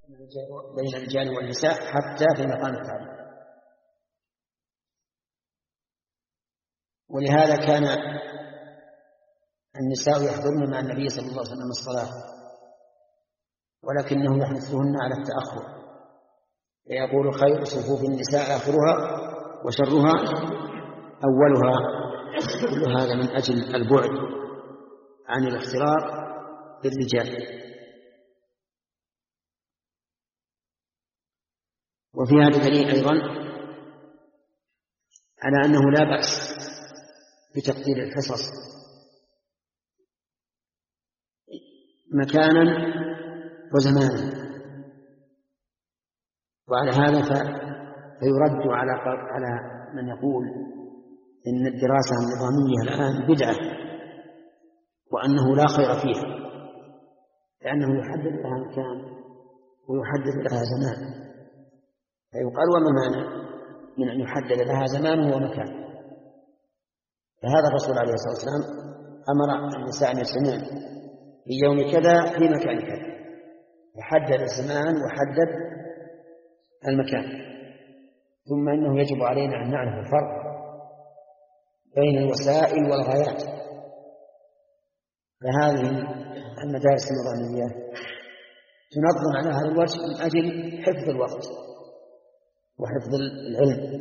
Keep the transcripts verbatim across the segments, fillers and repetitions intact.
بين الرجال والنساء حتى في مقام التعليم. ولهذا كان النساء يحضرن مع النبي صلى الله عليه وسلم الصلاة، ولكنه يحثهن على التأخر، فيقول خير صفوف النساء آخرها وشرها أولها. كل هذا من أجل البعد عن الاختلاط بالرجال. وفي هذا دليل أيضا على أنه لا بأس بتقدير الحصص مكانا وزمانا، وعلى هذا فيرد على على من يقول إن الدراسة النظامية الآن بدعة وأنه لا خير فيها، لأنه يحدد لها مكان ويحدد لها زمان. فيقال وما مانع من أن يحدد لها زمان ومكان؟ فهذا الرسول عليه الصلاة والسلام أمر النساء أن يجتمعن في يوم كذا في مكان كذا، يحدد الزمان وحدد المكان. ثم إنه يجب علينا أن نعرف الفرق بين الوسائل والغايات. فهذه المدارس النظامية تنظم على هذا الوجه من أجل حفظ الوقت وحفظ العلم،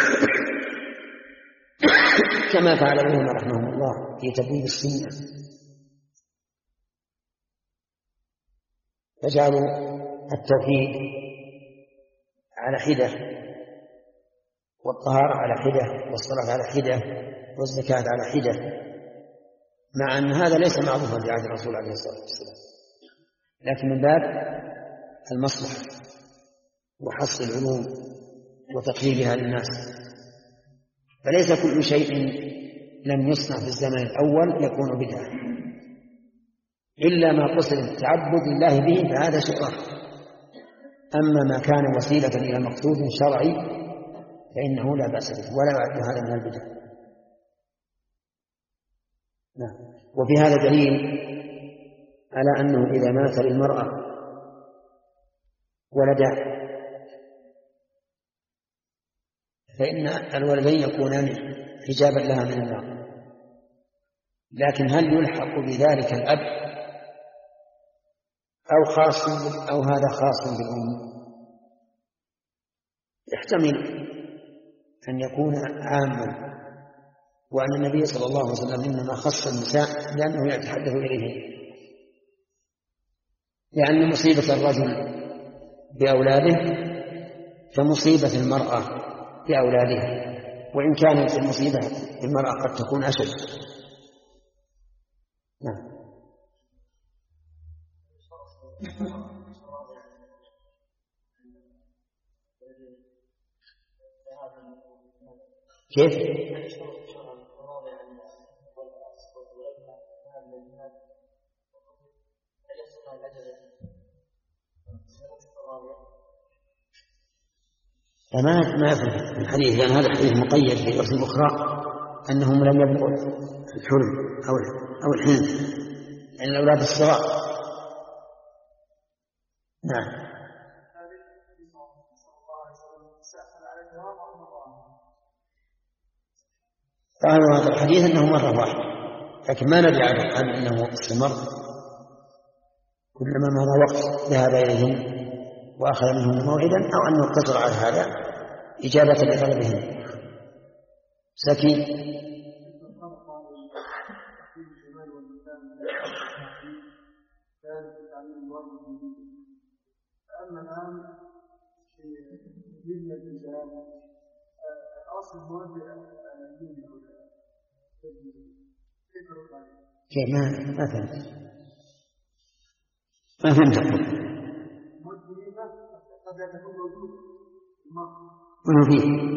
كما فعل العلماء رحمهم الله في تبويب السنة، فجعلوا التوحيد على حدة، والطهارة على حدة، والصلاة على حدة، والزكاة على حدة، مع أن هذا ليس معروفا في عهد الرسول عليه الصلاة والسلام، لكن من باب المصلحة وحص العلوم وتقريبها للناس. فليس كل شيء لم يصنع في الزمن الأول يكون بدعة، إلا ما قصد التعبد لله به فهذا شيء آخر. أما ما كان وسيلة إلى مقصود شرعي فإنه لا بأس به ولا يعد هذا من البدع. نعم. وفي هذا دليل على أنه إذا مات للمرأة ولدا فإن الولدين يكونان حجابا لها من النار. لكن هل يلحق بذلك الأب أو خاص أو هذا خاص بالأم؟ يحتمل أن يكون عاما، وأن النبي صلى الله عليه وسلم إنما خص النساء لأنه يتحدث إليهم، لأن مصيبة الرجل بأولاده كمصيبة المرأة بأولادها، وإن كانت المصيبة المرأة قد تكون أشد. نعم. كيف؟ ما ما في الحديث، لأن هذا الحديث مقيد في لفظ أخرى أنهم لم يبلغوا الحلم أو أو الحلم، يعني الأولاد الصغار. نعم. قالوا هذا الحديث أنه مرة واحدة، لكن ما ندري عن أنه استمر كلما مضى وقت ذهب إليهم وأخذ منهم موعدا، أو أنه اقتصر على هذا إجابة لطلبهم. سكي. أما الآن في جبنة الجهاد أصل مواد كيف؟ ما ما فهمت ما فهمت قد يكون موجود وهو فيه.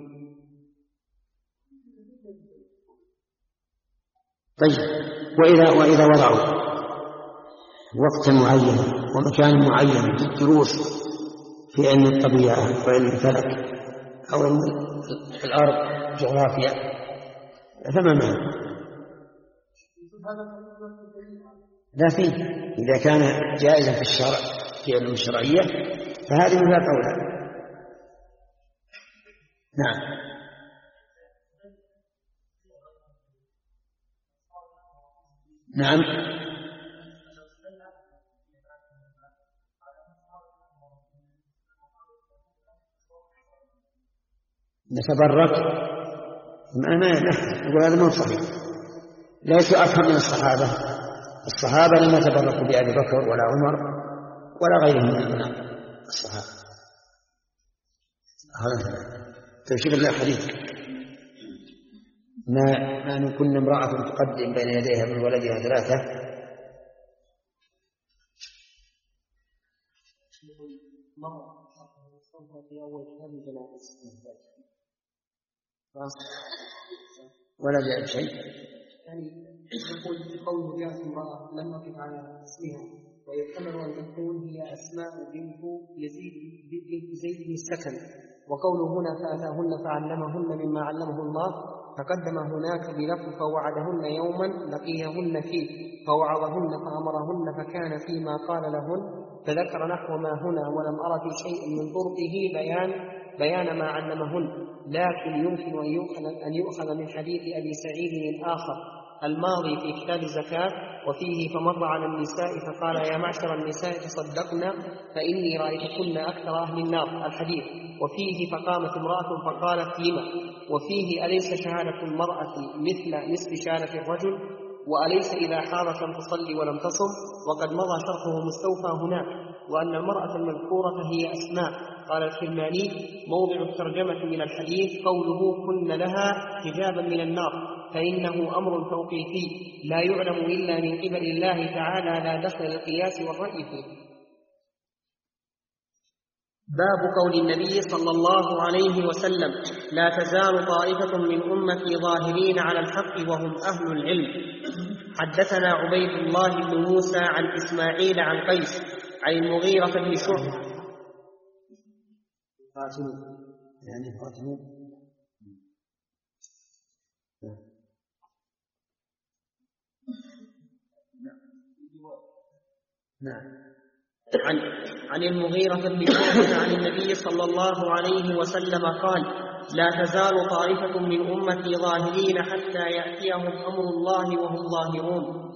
طيب، وإذا وإذا وضعوا وقتا معينا ومكان معين في الدروس في علم الطبيعة وعلم الفلك أو علم الأرض جغرافيا فما معنى؟ لا فيه، إذا كان جائزا في الشرع في علوم الشرعية فهذه من باب أولى. نعم. نعم. نتبرك ما ما يقول هذا مو صحيح، ليسوا أفهم من الصحابة. الصحابة لم يتبركوا بأبي بكر ولا عمر ولا غيرهم من الصحابة. تشير الله حديث ما ما من كن امرأة تقدم بين يديها من ولدها ثلاثة ولا جاء شيء. يعني يقول في قوله جاءت امرأة لم أقف على اسمها، ويحتمل أن تكون هي أسماء بنت يزيد بنت زيد بن السكن، وقوله هنا فأتاهن فعلمهن مما علمه الله، تقدم هناك بلفظ فوعدهن يوما لقيهن فيه فوعظهن فأمرهن فكان فيما قال لهن، فذكر نحو ما هنا ولم أر في شيء من طرقه بيان بيان ما علمهن، لكن يمكن أن يؤخذ, أن يؤخذ من حديث أبي سعيد الآخر الماضي في كتاب الزكاة وفيه فمر على النساء فقال يا معشر النساء تصدقن فإني رأيتكن أكثر أهل النار الحديث، وفيه فقامت امرأة فقالت لما، وفيه أليس شهادة المرأة مثل نصف شهادة الرجل، وأليس إذا حاضت لم تصلي ولم تصم، وقد مضى شرحه مستوفى هناك، وأن المرأة المذكورة هي أسماء. قال الكرماني موضع الترجمة من الحديث قوله كن لها حجابا من النار، فإنه أمر توقيفي لا يعلم إلا من قبل الله تعالى، لا دخل القياس والرأي فيه. باب قول النبي صلى الله عليه وسلم لا تزال طائفة من أمتي ظاهرين على الحق وهم أهل العلم. حدثنا عبيد الله بن موسى عن إسماعيل عن قيس عن المغيرة بن شعبة يعني فاطمة نعم عن عن المغيرة بن شعبة عن النبي صلى الله عليه وسلم قال لا تزال طائفة من أمتي ظاهرين حتى يأتيهم أمر الله وهم ظاهرون.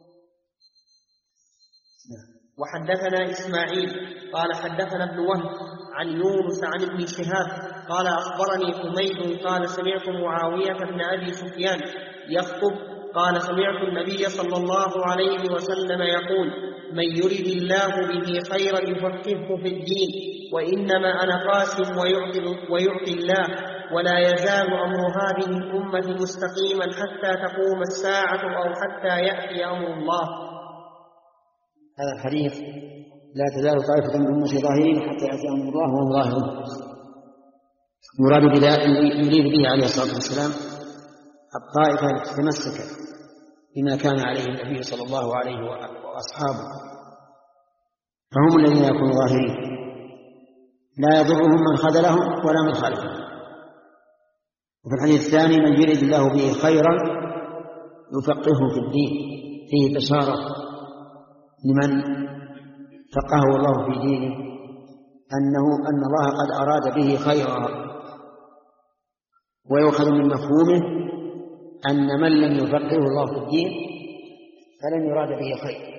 وحدثنا إسماعيل قال حدثنا ابن وهب عن يونس عن ابن شهاب قال أخبرني حميد قال سمعت معاوية بن أبي سفيان يخطب قال سمعت النبي صلى الله عليه وسلم يقول من يرد الله به خيرا يفقهه في الدين، وإنما أنا قاسم ويعطي, ويعطي الله، ولا يزال أمر هذه الأمة مستقيما حتى تقوم الساعة أو حتى يأتي أمر الله. هذا الحديث لا تزال طائفة من أمتي ظاهرين حتى يأتي أمر الله وهم ظاهرون، يراد بذلك يريد به عليه الصلاة والسلام الطائفة التي تمسكت بما كان عليه النبي صلى الله عليه وأصحابه، فهم الذين يكونوا ظاهرين لا يضرهم من خذلهم ولا من خالفهم. وفي الحديث الثاني من يريد الله به خيرا يفقهه في الدين، فيه بشارة لمن فقهه الله في دينه أنه أن الله قد أراد به خيرا، ويؤخذ من مفهومه أن من لم يفقهه الله في الدين فلن يراد به خير،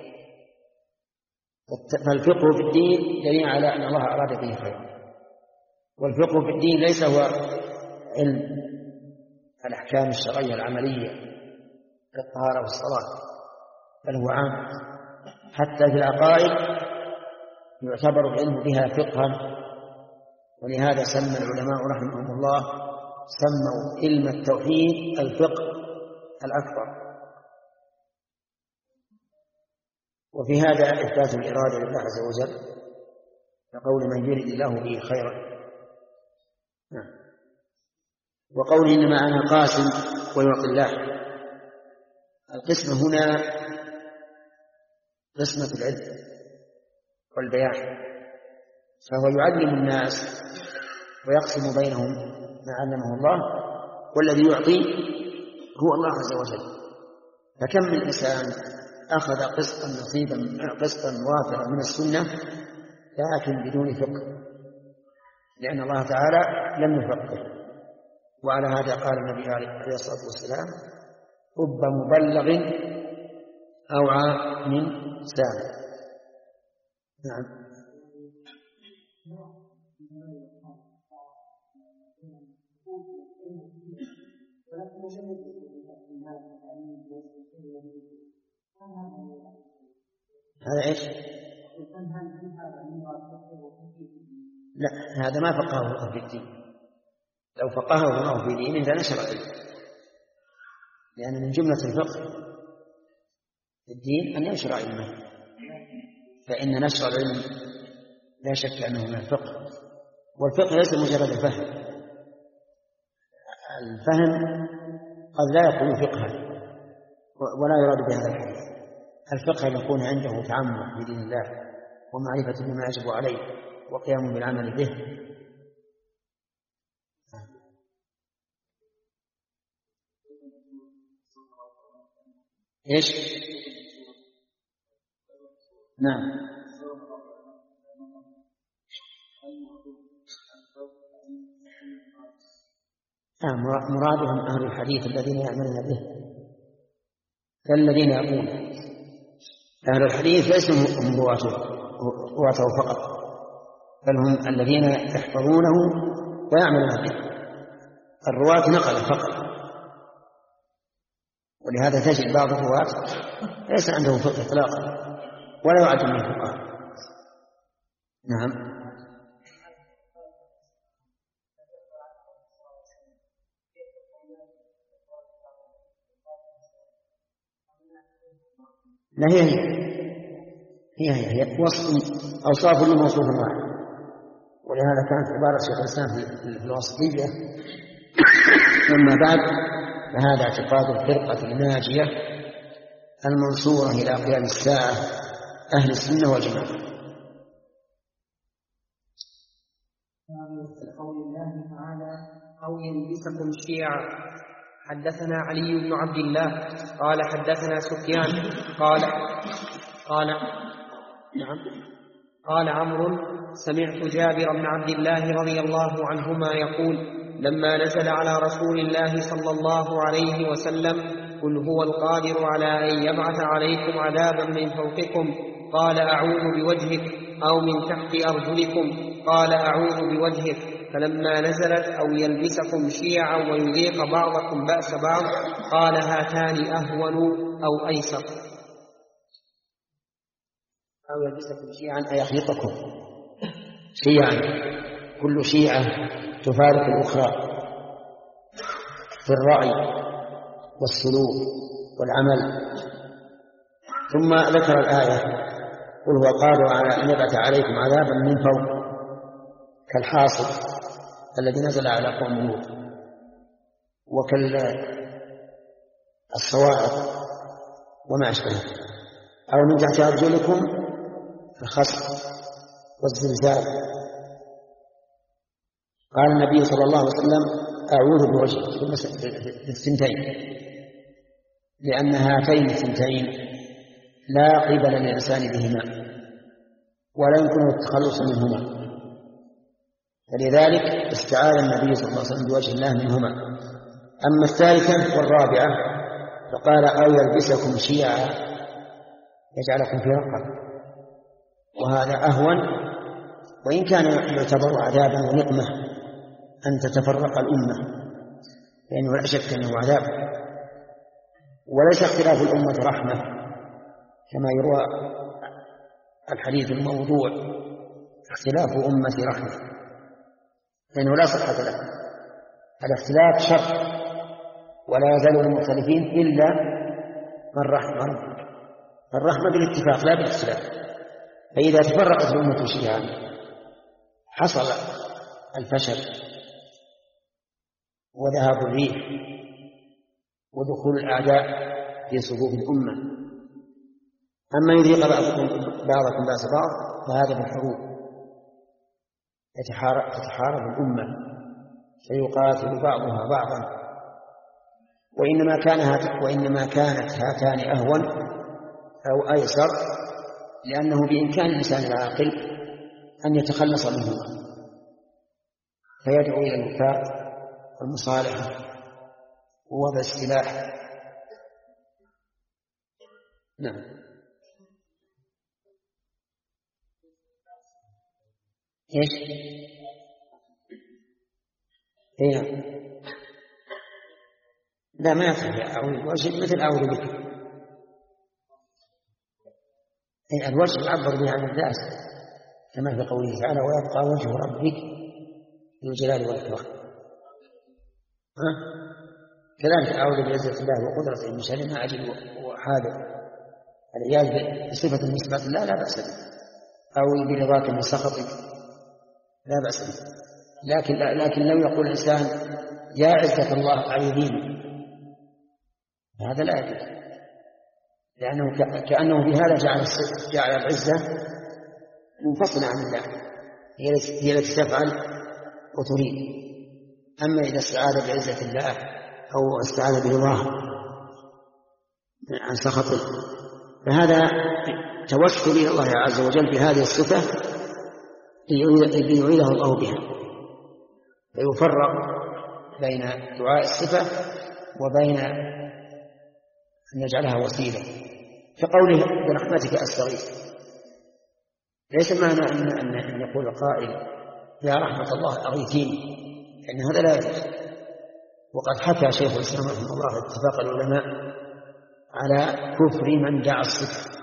فالفقه في الدين دليل على أن الله أراد به خير. والفقه في الدين ليس هو علم الأحكام الشرعية العملية كالطهارة والصلاة، بل هو عام، حتى في العقائد يعتبر العلم بها فقها. ولهذا سمى العلماء رحمهم الله سموا علم التوحيد الفقه الأكبر. وفي هذا إثبات الإرادة لله عز وجل كقول من يريد الله به خيرا، وقول إنما أنا قاسم ويعطي الله. القسمة هنا قسمة العلم والبيان، فهو يعلم الناس ويقسم بينهم ما علمه الله، والذي يعطي هو الله عز وجل. فكم من إنسان أخذ قسطا نصيبا قسطا وافرا من السنة لكن بدون فقه، لأن الله تعالى لم يفقه. وعلى هذا قال النبي عليه الصلاة والسلام: رب مبلغ أوعى من سامع. نعم. هذا إيش؟ لا، هذا ما فقهه الله في الدين. لو فقهه الله في دينه لنشر العلم، لأن من جملة الفقه في الدين أن ينشر علمه، فإن نشر العلم لا شك أنه من الفقه. والفقه ليس مجرد الفهم، الفهم قد لا يكون فقها ولا يراد بهذا الحديث. الفقه يكون عنده تعمق بدين الله ومعرفة بما يجب عليه وقيام بالعمل به. إيش؟ نعم. نعم، مرادهم أهل الحديث الذين يعملون به، كالذين يقول أهل الحديث ليسوا هم رواته فقط، بل هم الذين يحفظونه ويعملون به. الرواة نقل فقط، ولهذا تجد بعض الرواة ليس عنده فقه إطلاقا ولا يعد من الفقهاء. نعم. لا، هي هي هي هي, هي. وصف أوصاف لموصوف واحد، ولهذا كانت عبارة شيخ الإسلام في الوصفية: أما بعد فهذا اعتقاد الفرقة الناجية المنصورة إلى قيام الساعة أهل السنة والجماعة. قول الله تعالى: أو يلبسكم شيعا. حدثنا علي بن عبد الله قال حدثنا سفيان قال قال نعم قال عمرو: سمعت جابر بن عبد الله رضي الله عنهما يقول: لما نزل على رسول الله صلى الله عليه وسلم: قل هو القادر على أن يبعث عليكم عذابا من فوقكم، قال: أعوذ بوجهك، أو من تحت أرجلكم، قال: أعوذ بوجهك. فلما نزلت: أو يلبسكم شيعا ويذيق بعضكم بأس بعض، قال: هاتان أهون أو أيسر. أو يلبسكم شيعا أي يخلطكم شيعا، كل شيعة تفارق الأخرى في الرأي والسلوك والعمل. ثم ذكر الآية: قل هو قادر على أن يبعث عليكم عذابا من فوق، كالحاصل الذي نزل على قوم لوط، وكالصواعق وما أشبهه، أو من تحت أرجلكم الخسف والزلزال. قال النبي صلى الله عليه وسلم: أعوذ بوجهه بالثنتين، لأن هاتين الثنتين لا قبل للإنسان بهما ولا يمكنه التخلص منهما، فلذلك استعاذ النبي صلى الله عليه وسلم بوجه الله منهما. أما الثالثة والرابعة فقال: أو يلبسكم شيعا يجعلكم في رقة، وهذا أهون، وإن كان يعتبر عذابا ونقمة أن تتفرق الأمة، لأنه لا شك أنه عذاب. وليس اختلاف الأمة رحمة كما يروى الحديث الموضوع: اختلاف أمتي رحمة، لأنه لا صحة له. الاختلاف شر، ولا يزال المختلفين إلا من رحم ربك. الرحمة بالاتفاق لا بالاختلاف. فإذا تفرقت الأمة شيعا حصل الفشل وذهاب الريح ودخول الأعداء في صفوف الأمة. أما يذيق بعضكم بأس بعض فهذا بالحروب، تتحارب الأمة فيقاتل بعضها بعضا. وإنما كان وإنما كانت هاتان أهون أو أيسر، لأنه بإمكان الإنسان العاقل أن يتخلص منهما، فيدعو إلى الوفاء والمصالحة ووضع السلاح. نعم. إيش؟ إيه؟ لا ما يصح أعوذ مثل أعوذ بك. أي الوجه يعبر به عن الذات كما في قوله تعالى ويبقى وجه ربك ذو الجلال والإكرام. ها؟ كذلك أعوذ بعزة الله وقدرته من شر ما أجد وحاذر، العياذ بصفة النسبة لا لا بأس به، أو برضاك من سخطك لا بأس به. لكن لكن لو يقول الإنسان يا عزة الله أعيذيني، هذا لا يجوز، لأنه كأنه بهذا جعل جعل العزة منفصلة عن الله، هي التي تفعل وتريد. أما إذا استعاذ بعزة الله أو استعاذ برضاه عن سخطه فهذا توسل إلى الله عز وجل بهذه الصفة ليعيده الله بها، فيفرق بين دعاء الصفة وبين أن يجعلها وسيلة. كقوله برحمتك أستغيث، ليس معنى أن, أن, أن يقول قائل يا رحمة الله أغيثيني، لأن هذا لا يجوز. وقد حكى شيخ الإسلام رحمه الله اتفاق العلماء على كفر من دعا الصفة.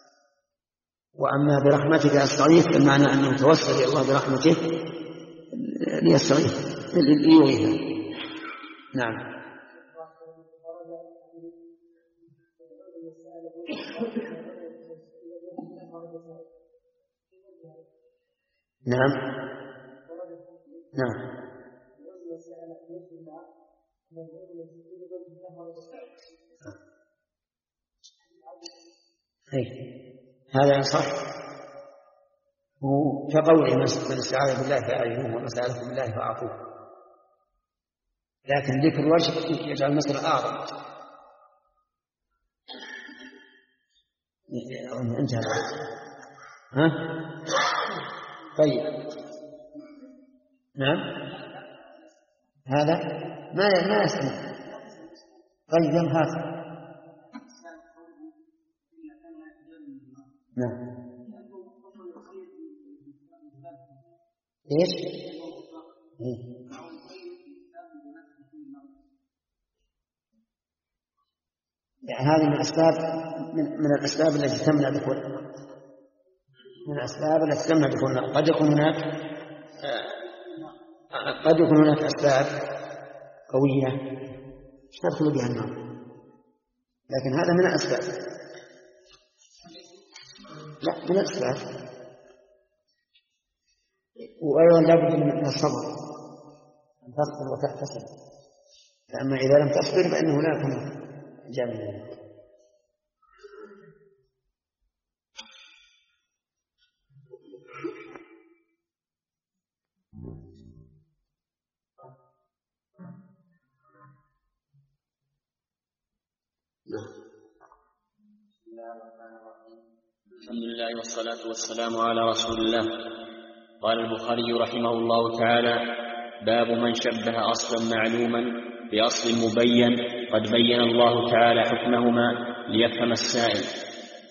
وأما برحمتك أستغيث المعنى أنه توسل إلى الله برحمته ليستغيث ليغيث. نعم. نعم نعم أي هذا صح، كقوله من استعاذ بالله فأعينوه ومن سألكم بالله فأعطوه، لكن ذكر الوجه يجعل المسألة أعظم. انتهى. ها؟ طيب. نعم. هذا ما ما يسمع. طيب هذا. نعم. ايش؟ إيه؟ يعني هذه من الأسباب من, من الأسباب التي تمنع دخول من الأسباب التي تمنع دخول. قد يكون هناك قد يكون هناك أسباب قوية تدخل بها النار، لكن هذا من الأسباب. لا من الأسباب. وأيضا لابد من الصبر أن تصبر وتحتسب، فأما إذا لم تصبر فإنه لا يكون جامعا. الحمد لله والصلاة والسلام على رسول الله. قال البخاري رحمه الله تعالى: باب من شبه أصلا معلوما بأصل مبين قد بين الله تعالى حكمهما ليفهم السائل.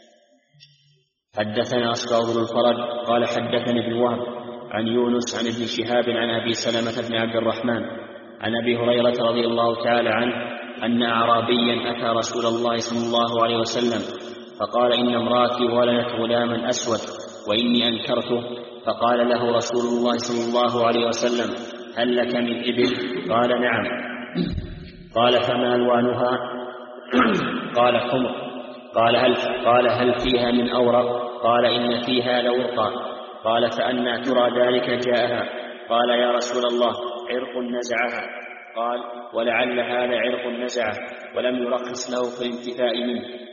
حدثنا أصبغ بن الفرج قال حدثني ابن وهب عن يونس عن ابن شهاب عن أبي سلمة بن عبد الرحمن عن أبي هريرة رضي الله تعالى عنه أن أعرابيا أتى رسول الله صلى الله عليه وسلم فقال: إن امرأتي ولدت غلاما أسود وإني أنكرته. فقال له رسول الله صلى الله عليه وسلم: هل لك من إبل؟ قال: نعم. قال: فما ألوانها؟ قال: حمر. قال: هل قال هل فيها من أورق؟ قال: إن فيها لورقا. قال: فأنى ترى ذلك جاءها؟ قال: يا رسول الله، عرق نزعها. قال: ولعل هذا عرق نزعه ولم يرخص له في الانتفاء منه.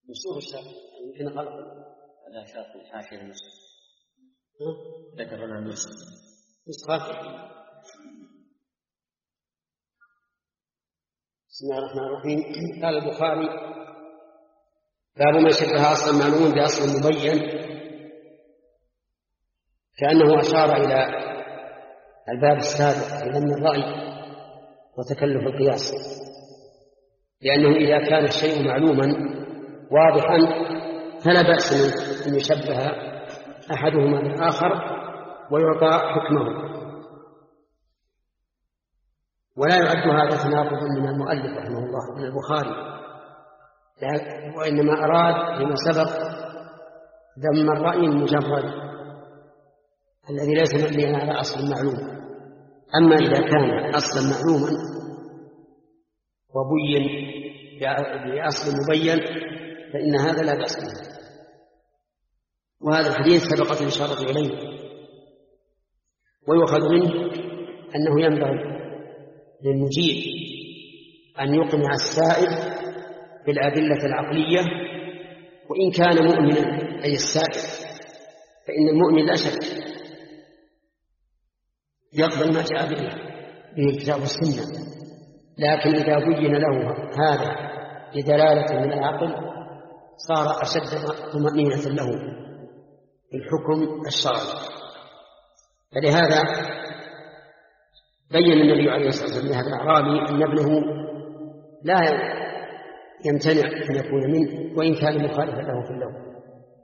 نصوص الشرط يمكن غلط. لا شرط الحاشية النص ذكر لنا النص نسخة. بسم الله الرحمن الرحيم. قال البخاري: باب ما شبه أصلا معلوم بأصل مبين، كأنه أشار إلى الباب السابق إلى من الرأي وتكلف القياس، لأنه إذا كان الشيء معلوما واضحا فلا بأس أن يشبه أحدهما بالآخر ويعطى حكمه، ولا يعد هذا تناقضا من المؤلف رحمه الله من البخاري، وإنما أراد فيما سبق ذم الرأي المجرد الذي ليس مبنيا على أصل معلوم. أما إذا كان أصلا معلوما وبين بأصل مبين فإن هذا لا بأس به. وهذا الحديث سبقت الإشارة إليه، ويؤخذ منه أنه ينبغي للمجيب أن يقنع السائل بالأدلة العقلية وإن كان مؤمنا، أي السائل، فإن المؤمن لا شك يقبل ما جاء به به الكتاب والسنة، لكن إذا بين له هذا بدلالة من العقل صار أشد طمأنينة له الحكم الشرعي. فلهذا بين النبي عليه الصلاة والسلام لهذا الأعرابي أن ابنه لا يمتنع أن يكون منه وإن كان مخالفا له في اللون،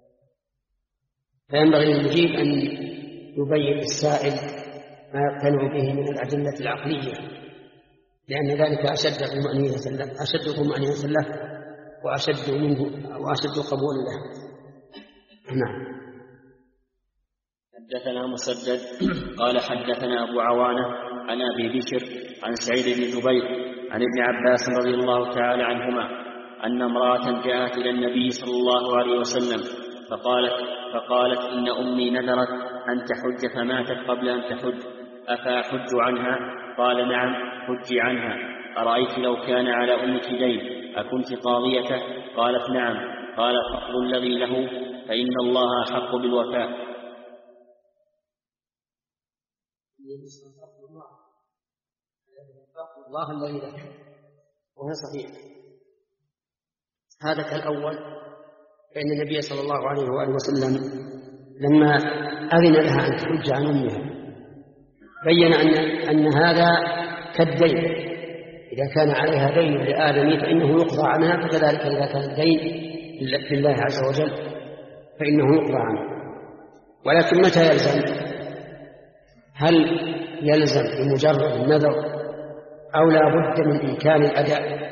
فينبغي للمجيب أن يبين للسائل ما يقتنع به من الأدلة العقلية، لأن ذلك أشد طمأنينة له أشد طمأنينة له وأشد منه وأشد قبولا له. نعم. حدثنا مسدد قال حدثنا أبو عوانة عن أبي بشر عن سعيد بن جبير عن ابن عباس رضي الله تعالى عنهما أن امرأة جاءت إلى النبي صلى الله عليه وسلم فقالت, فقالت إن أمي نذرت أن تحج فماتت قبل أن تحج أفأحج عنها؟ قال نعم حجي عنها. أرأيت لو كان على أمك دين أكنت قاضيته؟ قالت نعم. قال فقد الذي له فإن الله أحق بالوفاء. الله الذي له وهي صحيح. هذا كالأول، فإن النبي صلى الله عليه وآله وسلم لما أذن لها أن تحج عن أمها بين أن, أن هذا كالدين، إذا كان عليها دين لآدم فإنه يقضى عنها، فكذلك إذا كان الدين لله عز وجل فإنه يقضى عنه. ولكن متى يلزم؟ هل يلزم بمجرد النذر أو لا بد من إمكان الأداء؟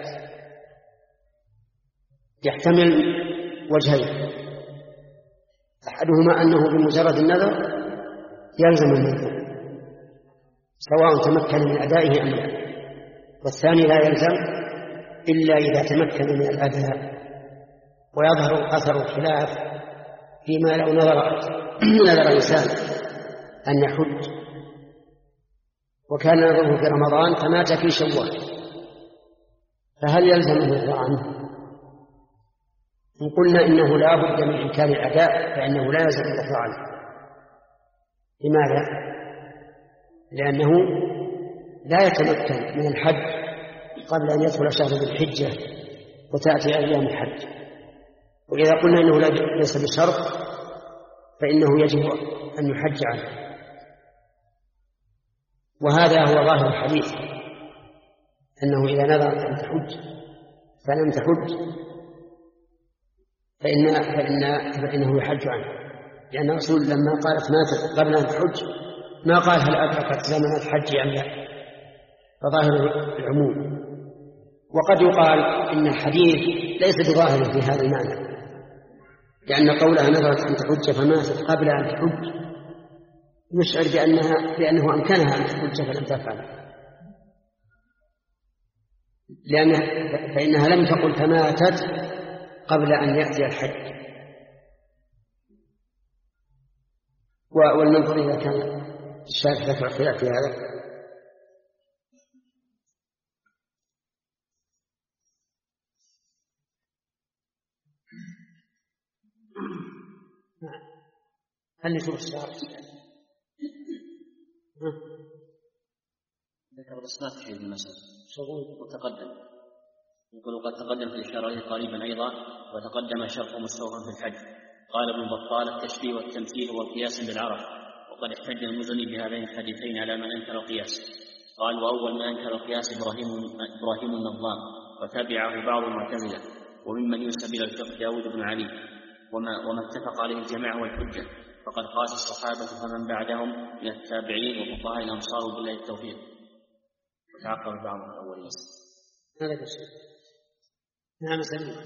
يحتمل وجهين، أحدهما أنه بمجرد النذر يلزم النذر سواء تمكن من أدائه أم لا، والثاني لا يلزم إلا إذا تمكن من الأداء. ويظهر أثر الخلاف فيما لو نظر نذر إنسان أن يحج وكان نذره في رمضان فمات في شوال، فهل يلزم الرضا عنه؟ إن قلنا إنه لا بد من إمكان الأداء فإنه لا يلزم الرضا عنه. لماذا؟ لأنه لا يتمكن من الحج قبل أن يدخل شهر ذي الحجة وتأتي أيام الحج، وإذا قلنا إنه ليس بشرط فإنه يجب أن يحج عنه. وهذا هو ظاهر الحديث، أنه إذا نذرت أن تحج فلم تحج فإن فإن فإنه يحج عنه، لأن الرسول لما قالت ماتت قبل أن تحج ما قال هل أدركت زمن الحج أم لا، فظاهر العموم. وقد يقال إن الحديث ليس بظاهر في هذا المعنى، لأن قولها نذرت أن تحج فماتت قبل أن تحج يشعر بأنها بأنه أمكنها أن تحج فلم تفعل، لأن فإنها لم تقل فماتت قبل أن يأتي الحج. والنظر إذا كان الشارح ذكر خلاف في هذا. نعم. هل نشوف الشهر؟ ذكر بس ما تفيد المسألة شغول وتقدم. يقول قد تقدم في الإشارة قريبا أيضا وتقدم شرط مستوفى في الحج. قال ابن بطال التشبيه والتمثيل والقياس بالعرب، وقد احتج المزني بهذين الحديثين على من أنكر القياس. قال وأول من أنكر القياس إبراهيم, إبراهيم النظام وتبعه بعض المعتزلة، وممن ينسب إلى الفقه داود بن علي، وما, وما اتفق عليه الجماعة والحجة، فقد قاس الصحابة فمن بعدهم من التابعين وفقهاء الأمصار بالله التوفيق، وتعقب بعض الأولين. هذا كشف. نعم سليم.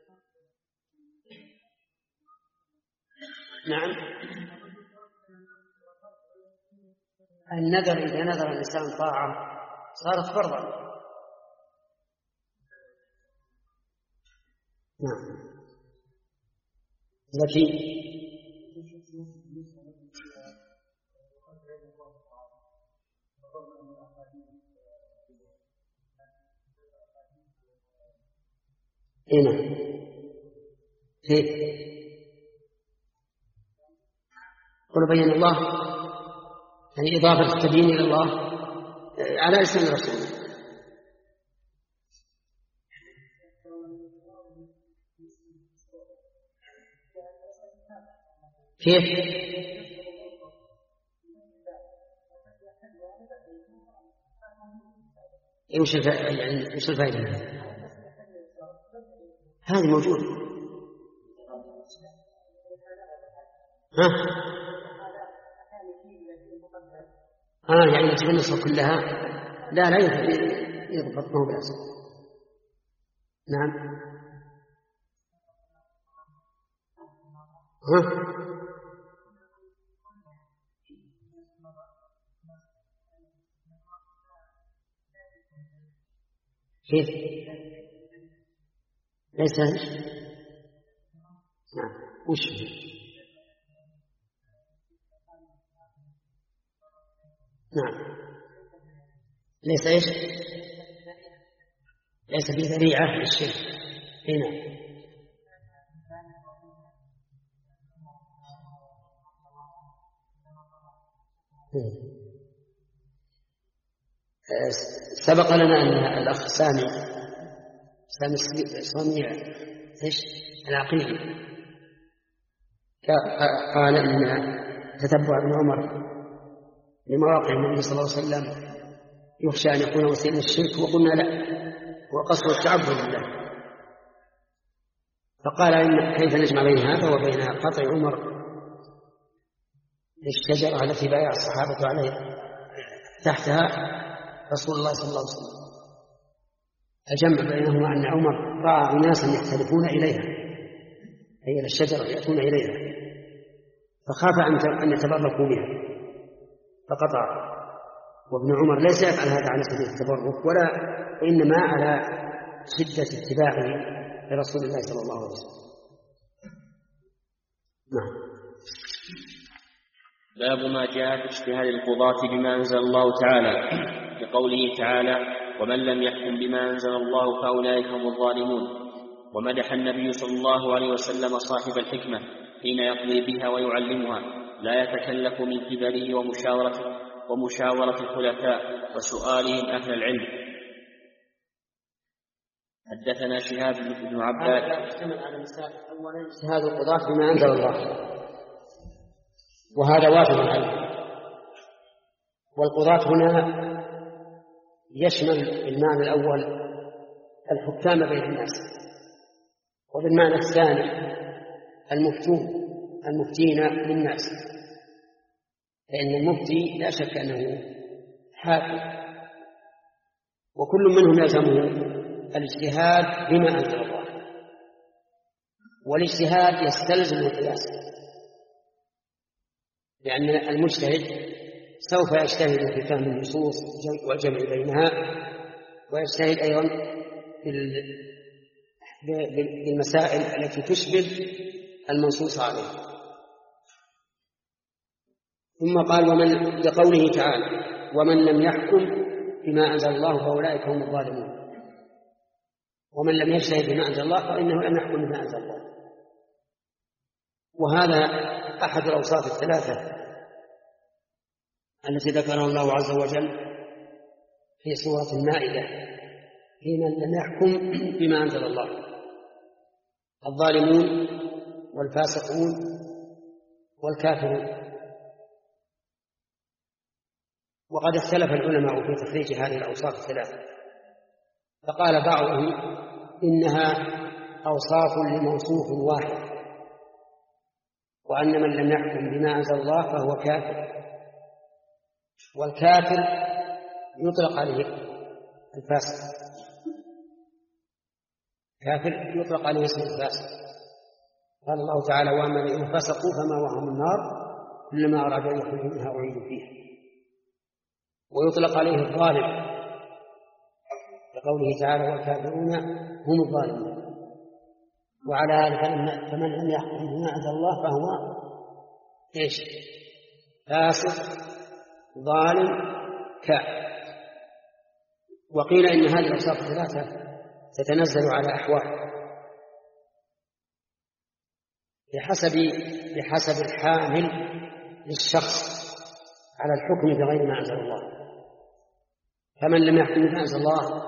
نعم. النذر إذا نذر الإنسان طاعة صارت فرضا. نعم. لكن هنا كيف قل بين الله يعني إضافة التبيين إلى الله على لسان الرسول. كيف وش يعني وش الفائدة؟ هذه موجودة. ها ها يعني تجيب النصر كلها؟ لا لا يضبط ما هو بأس. نعم. ها كيف ليس نعم وش نعم ليس ايش ليس في ذريعة للشرك هنا. سبق لنا أن الأخ سامي سامي سامي إيش العقيلي قال إن تتبع ابن عمر لمواقع النبي صلى الله عليه وسلم يخشى أن يكون وسيلة الشرك، وقلنا لا، وقصد التعبد لله. فقال إن كيف نجمع بين هذا وبين قطع عمر الشجرة التي بايع الصحابة عليها تحتها رسول الله صلى الله عليه وسلم؟ الجمع بينهما أن عمر رأى أناسا يختلفون إليها، هي الشجرة يأتون إليها، فخاف أن يتبركوا بها فقطع. وابن عمر ليس يفعل هذا على سبيل التبرك، ولا وإنما على شدة اتباعه لرسول الله صلى الله عليه وسلم. نعم. باب ما جاء في اجتهاد القضاة بما أنزل الله تعالى، بقوله تعالى ومن لم يحكم بما أنزل الله فأولئك هم الظالمون. ومدح النبي صلى الله عليه وسلم صاحب الحكمة حين يقضي بها ويعلمها، لا يتكلف من كبره ومشاورته ومشاورة الخلفاء وسؤالهم أهل العلم. حدثنا شهاب بن عباد. هذا يشتمل على مسائل. أولا اجتهاد القضاة بما أنزل الله، وهذا واجب عليه. والقضاة هنا يشمل بالمعنى الأول الحكام بين الناس، وبالمعنى الثاني المفتون المفتين للناس، لأن المفتي لا شك أنه حاكم، وكل منهم يلزمه الاجتهاد بما أنزل الله، والاجتهاد يستلزم القياس، لأن المجتهد سوف يجتهد في فهم النصوص والجمع بينها، ويجتهد أيضا بالمسائل التي تشبه المنصوص عليه. ثم قال ومن لقوله تعالى ومن لم يحكم بما أنزل الله فأولئك هم الظالمون، ومن لم يجتهد بما أنزل الله فإنه لم يحكم بما أنزل الله. وهذا أحد الأوصاف الثلاثة التي ذكرها الله عز وجل في سورة المائدة حين لم يحكم بما أنزل الله: الظالمون والفاسقون والكافرون. وقد اختلف العلماء في تخريج هذه الأوصاف الثلاثة، فقال بعضهم إنها أوصاف لموصوف واحد، وأن من لم يحكم بما أنزل الله فهو كافر، والكافر يطلق عليه الفاسق، كافر يطلق عليه اسم الفاسق. قال الله تعالى: وأما الذين فسقوا فمأواهم النار كلما أرادوا أن يخرجوا منها أعيدوا فيها. ويطلق عليه الظالم لقوله تعالى: والكافرون هم الظالمون. وعلى هذا فمن لم يحكم بما أنزل الله فهو ايش؟ فاسق ظالم كافر. وقيل إن هذه الأوصاف الثلاثة تتنزل على أحوال بحسب بحسب الحامل للشخص على الحكم بغير ما أنزل الله. فمن لم يحكم بما أنزل الله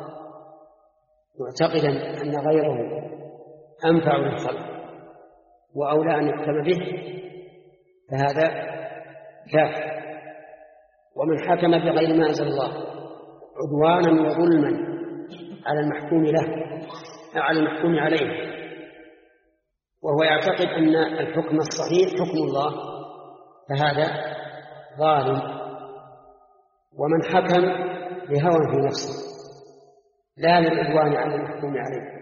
معتقدا أن غيره أنفع للخلق وأولى أن يحكم به فهذا كافر. ومن حكم بغير ما أنزل الله عدوانا وظلما على المحكوم له على المحكوم عليه، وهو يعتقد أن الحكم الصحيح حكم الله، فهذا ظالم. ومن حكم بهوى في نفسه لا للعدوان على المحكوم عليه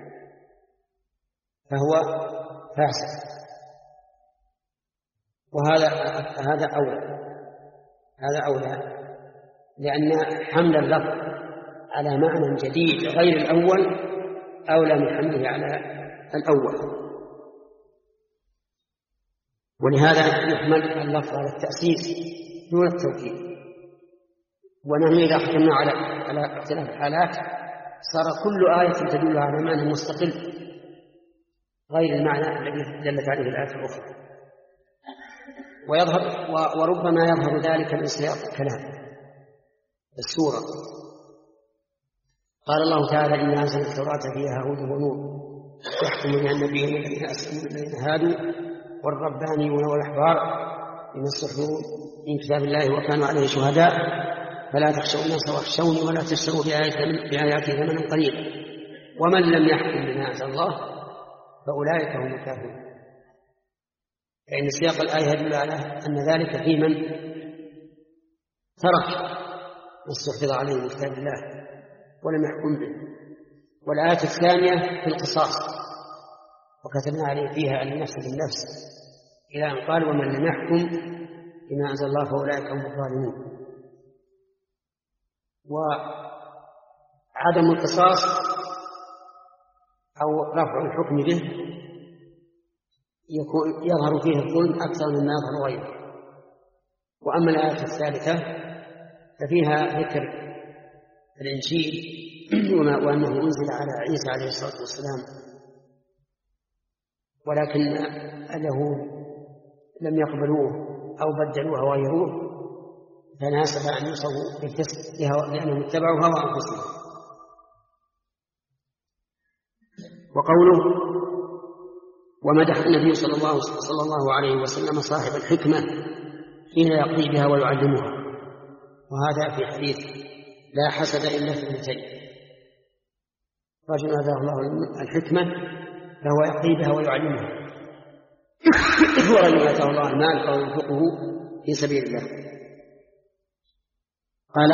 فهو فاسق. وهذا هذا أولى هذا أولى لأن حمل اللفظ على معنى جديد غير الأول أولى من حمله على الأول. ولهذا يحمل اللفظ على التأسيس دون التوكيد. ونحن إذا حكمنا على على اختلاف الحالات صار كل آية تدل على معنى مستقل غير المعنى الذي دلت عليه الآية الأخرى. ويظهر وربما يظهر ذلك من سياق الكلام السورة. قال الله تعالى: إنا أنزلنا التوراة فيها هدى ونور يحكم بها النبيون الذين أسلموا الذين هادوا والربانيون والأحبار بما استحفظوا من كتاب الله وكانوا عليه شهداء فلا تخشوا الناس واخشوني ولا تشتروا بآياتي ثمنا قليلا ومن لم يحكم بما أنزل الله فأولئك هم الكافرون. فإن سياق الآية يدل على أن ذلك في من ترك ما استحفظ عليه من كتاب الله ولم يحكم به. والآية الثانية في القصاص: وكتبنا عليه فيها أن النفس بالنفس إلى أن قال: ومن لم يحكم بما أنزل الله فأولئك هم الظالمون. وعدم القصاص أو رفع الحكم به يكون يظهر فيه الظلم أكثر مما يظهر غيره. وأما الآية الثالثة ففيها ذكر الإنجيل وأنه أنزل على عيسى عليه الصلاة والسلام، ولكن اليهود لم يقبلوه أو بدلوه وغيروه فناسب أن يوصفوا بالفسق لأنهم اتبعوا هوى أنفسهم. وقوله: ومدح النبي صلى الله, صلى الله عليه وسلم صاحب الحكمة حين يقضي بها ويعلمها. وهذا في حديث: لا حسد إلا في اثنتين: رجل آتاه الله الحكمة فهو يقضي بها ويعلمها، ورجل آتاه الله المال فهو ينفقه في سبيل الله. قال: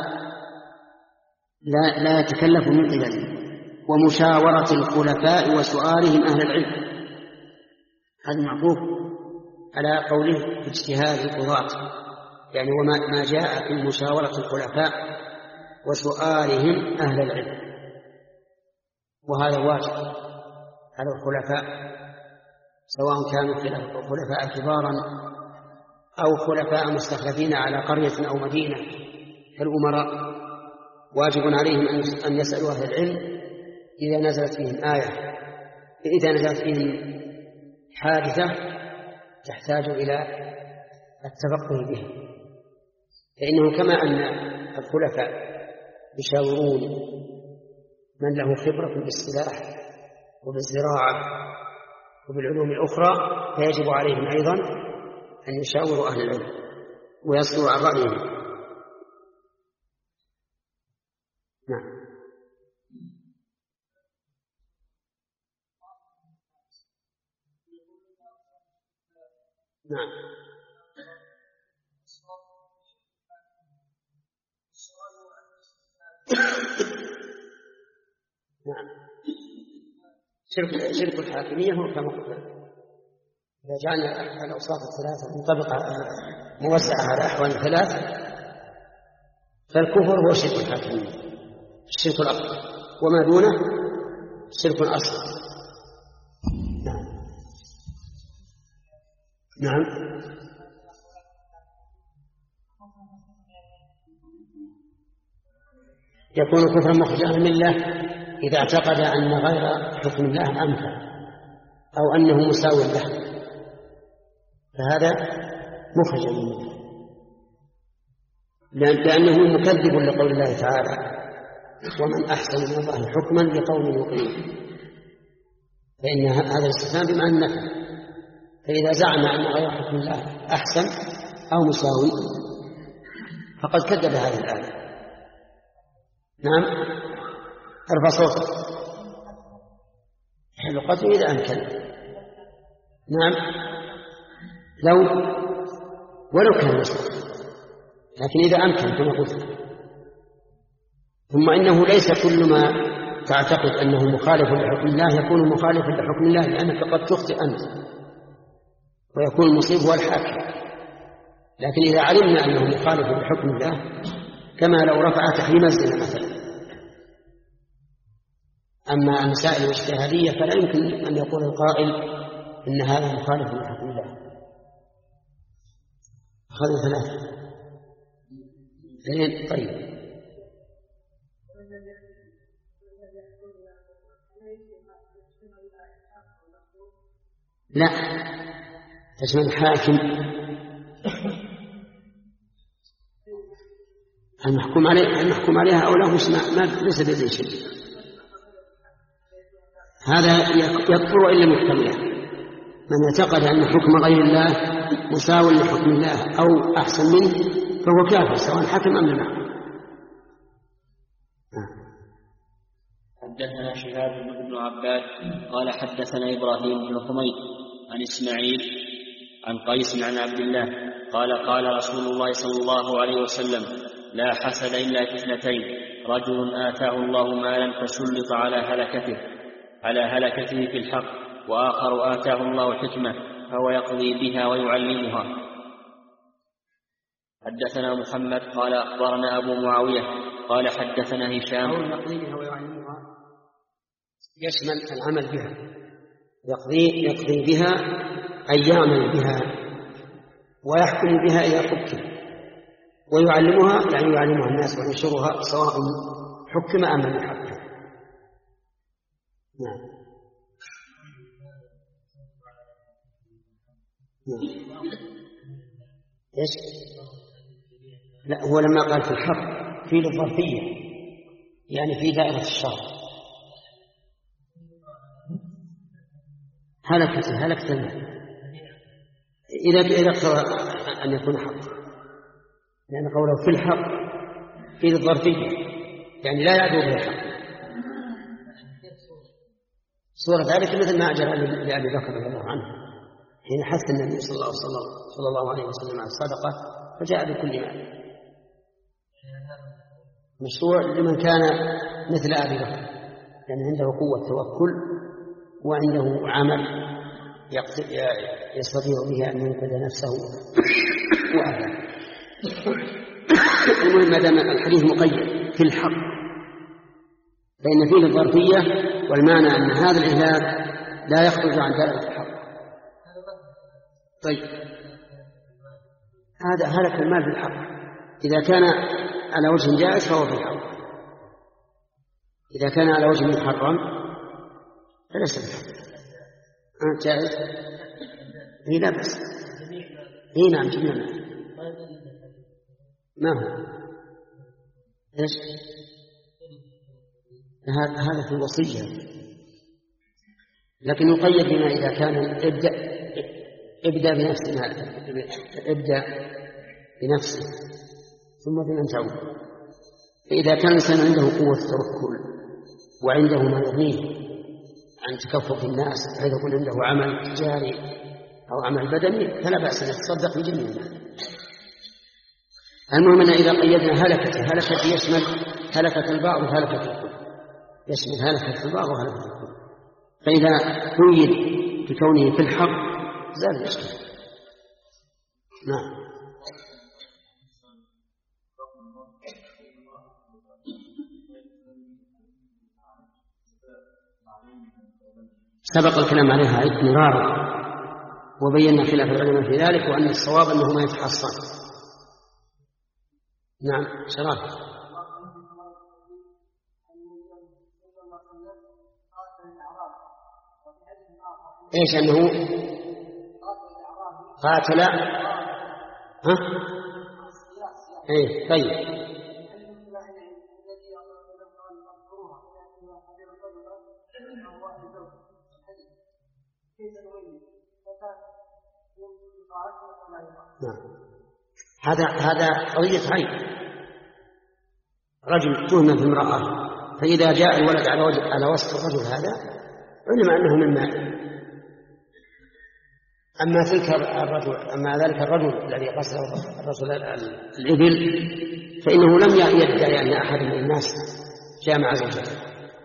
لا, لا يتكلف من قبله. ومشاورة الخلفاء وسؤالهم أهل العلم، هذا معقوف على قوله اجتهاد القضاة، يعني وما ما جاء في مشاورة الخلفاء وسؤالهم أهل العلم. وهذا واجب على الخلفاء سواء كانوا خلفاء كبارا أو خلفاء مستخلفين على قرية أو مدينة كالأمراء. واجب عليهم أن يسألوا أهل العلم إذا نزلت فيهم آية إذا نزلت فيهم حادثة تحتاج إلى التفقه بها، فإنه كما أن الخلفاء يشاورون من له خبرة بالسلاح وبالزراعة وبالعلوم الأخرى، فيجب عليهم أيضا أن يشاوروا أهل العلم ويصلوا عن رأيهم. نعم. نعم. نعم. شرك شرك الحاكمية هو كما قلت، إذا جعلنا الأوصاف الثلاثة منطبقة موزعة على أحوال ثلاث، فالكفر هو شرك الحاكمية، الشرك الأكبر، وما دونه شرك أصغر. نعم. نعم. يكون كفرا مخرجا من الله إذا اعتقد أن غير حكم الله أمثل أو أنه مساو له، فهذا مخرج من الله، لأنه مكذب لقول الله تعالى: ومن أحسن من الله حكما لقوم يوقنون. فإن هذا الاستثناء بمعنى النفي، فإذا زعم أن غير حكم الله أحسن أو مساوي فقد كذب هذه الآية. نعم. ارفع صوتك. حل قتله إذا أمكن. نعم. لو ولو كان مسلم، لكن إذا أمكن كما قلت. ثم إنه ليس كل ما تعتقد أنه مخالف لحكم الله يكون مخالفا لحكم الله، لأنك قد تخطئ أنت ويكون المصيب هو الحاكم. لكن إذا علمنا أنه مخالف لحكم الله، كما لو رفع تحريم الزنا مثلا. أما المسائل الاجتهادية فلا يمكن أن يقول القائل إن هذا مخالف لحكم الله. هذه ثلاثة. طيب. لا، تشمل حاكم المحكوم عليه المحكوم عليها أو له ما ليس بذي شيء، هذا يكفر وإن لم يحكم له. من اعتقد أن حكم غير الله مساو لحكم الله أو أحسن منه فهو كافر سواء حكم أم لم. حدثنا شهاب بن عباد قال حدثنا إبراهيم بن حميد عن إسماعيل عن قيس عن عبد الله قال قال رسول الله صلى الله عليه وسلم: لا حسد إلا في اثنتين: رجل آتاه الله مالا فسلط على هلكته على هلكته في الحق، وآخر آتاه الله حكمة فهو يقضي بها ويعلمها. حدثنا محمد قال أخبرنا أبو معاوية قال حدثنا هشام. أو يقضي بها ويعلمها يشمل العمل بها، يقضي, يقضي بها أي يعمل بها ويحكم بها إذا حكم، ويعلمها يعني يعلمها الناس وينشرها سواء حكم أم لم يحكم. نعم. نعم. ايش؟ لا، هو لما قال في الحق في الظرفية يعني في دائرة الشرع. هلكت هلكت إذا إذا اقتضى أن يكون حق، لأن قوله في الحق في الظرفية يعني لا يعدو به الحق. صورة ذلك مثل ما أجرى لأبي بكر رضي الله عنه حين حث النبي صلى الله, صلى الله عليه وسلم على الصدقة فجاء بكل مال، مشروع لمن كان مثل أبي بكر، يعني عنده قوة توكل وعنده عمل يستطيع به أن ينقذ نفسه وأهله. المهم ما دام الحديث مقيد في الحق فإن فيه الظرفية، والمعنى أن هذا الإهلاك لا يخرج عن دائرة الحق. طيب، هذا هلك المال في الحق إذا كان على وجه جائز فهو في الحق، إذا كان على وجه محرم فليس في الحق. جائز لا بأس. اي نعم جبنا ما هو ايش هذا في الوصية، لكن يقيد بما إذا كان ابدأ ابدأ بنفسه ابدأ بنفسه ثم بمن تعود. فإذا كان الإنسان عنده قوة التوكل وعنده ما يغنيه عن تكفف الناس بحيث يكون عنده عمل تجاري أو عمل بدني فلا بأس أن يتصدق بجميع المال. المهم أن إذا قيدنا هلكة هلكة يشمل هلكة البعض وهلكة الكل، يشمل هلكة البعض وهلكة الكل. فإذا قيد بكونه في الحق زال الإشكال. نعم. سبق الكلام عليها مرارا وبينا خلاف العلماء في ذلك، وأن الصواب أنه ما يتحصن. نعم شراب. ايش انه قاتل ها ايه طيب نعم. هذا هذا قضية عين. رجل تهم في امرأة، فإذا جاء الولد على وجه على وصف الرجل هذا علم أنه من ماء. أما تلك الرجل أما ذلك الرجل الذي قصد الرجل الإبل فإنه لم يدعي أن أحد من الناس جامع زوجته.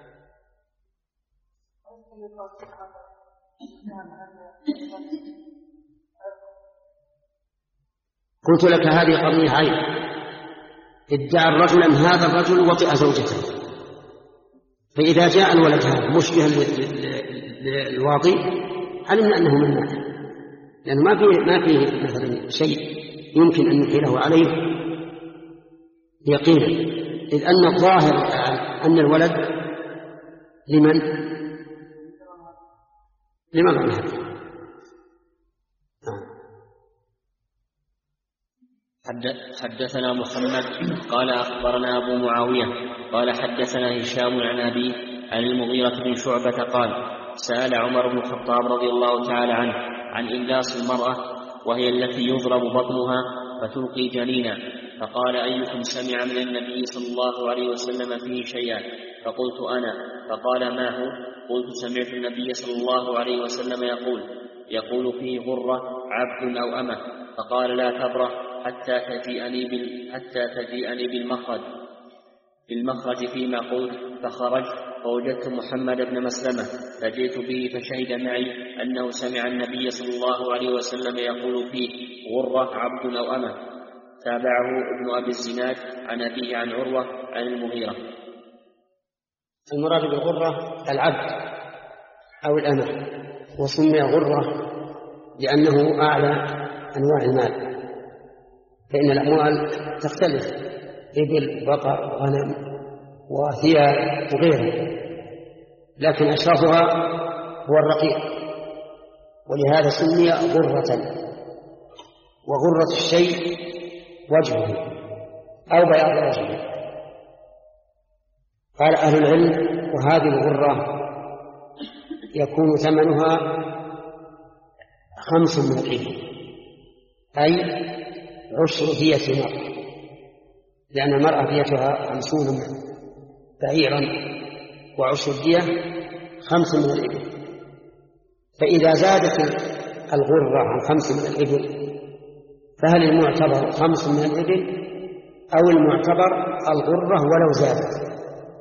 قلت لك هذه قضية عين. ادعى الرجل أن هذا الرجل وطئ زوجته، فإذا جاء الولد هذا مشبها للواطئ علمنا أنه من ماء، لأنه ما فيه ما فيه مثلا شيء يمكن أن يحيله عليه يقينا، إذ أن الظاهر أن الولد لمن لمن هذا. حدثنا محمد قال أخبرنا أبو معاوية قال حدثنا هشام عن أبي عن المغيرة بن شعبة قال سأل عمر بن الخطاب رضي الله تعالى عنه عن إنلاص المرأة وهي التي يضرب بطنها فتلقي جنينا، فقال أيكم سمع من النبي صلى الله عليه وسلم فيه شيئا؟ فقلت أنا. فقال ما هو؟ قلت سمعت النبي صلى الله عليه وسلم يقول يقول فيه غرة عبد أو أمة. فقال لا تبرح حتى تجيئني بال... حتى تجيئني بالمخرج بالمخرج فيما قلت. فخرجت فوجدت محمد بن مسلمة فجئت به فشهد معي أنه سمع النبي صلى الله عليه وسلم يقول فيه غرة عبد أو أمة. تابعه ابن أبي الزناد عن أبيه عن عروة عن المغيرة. المراد بالغرة العبد أو الأمة، وسمي غرة لأنه أعلى أنواع المال، فإن الأموال تختلف إبل بقر غنم وثياب وغيره، لكن أشرفها هو الرقيق، ولهذا سمي غرة. وغرة الشيء وجهه أو بياض وجهه. قال أهل العلم وهذه الغرة يكون ثمنها خمس من الإبل، أي عشر دية مرأة، لأن المرأة ديتها خمسون بعيرا وعشر دية خمس من الإبل. فإذا زادت الغرة عن خمس من الإبل فهل المعتبر خمس من الإبل أو المعتبر الغرة ولو زادت؟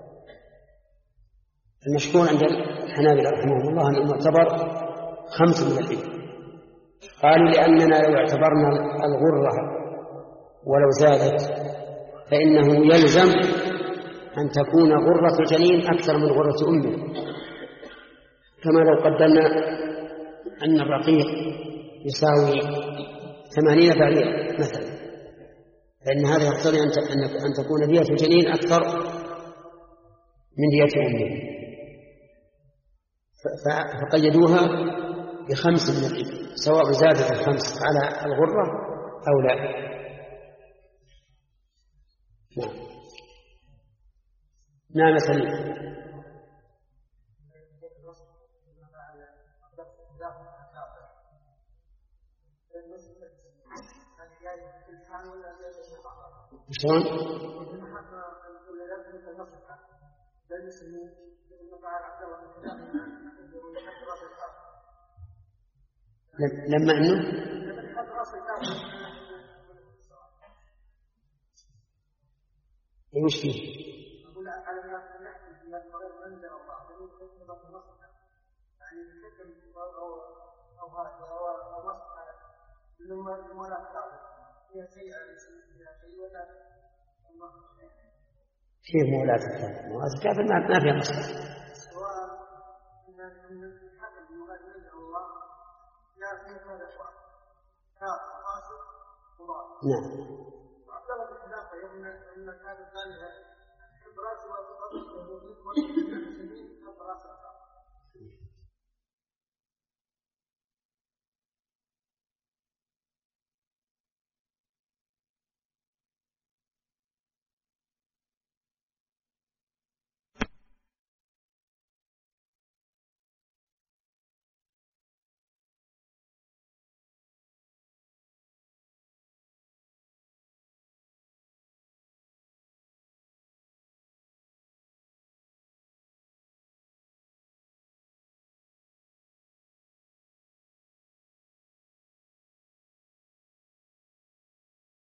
المشهور عند الحنابلة رحمهم الله أن المعتبر خمس من الإبل. قالوا لأننا لو اعتبرنا الغرة ولو زادت فإنه يلزم أن تكون غرة الجنين أكثر من غرة أمه، كما لو قدرنا أن الرقيق يساوي ثمانين بعيرا مثلا، فإن هذا يقتضي أن تكون دية الجنين أكثر من دية أمه، فقيدوها بخمس من الإبل، سواء زادت الخمس على الغرة أو لا. نعم. نعم سليم. شلون؟ لما انه وش فيه؟ كيف مولاة الكافر؟ مولاة الكافر ما فيها مصلحة. نعم.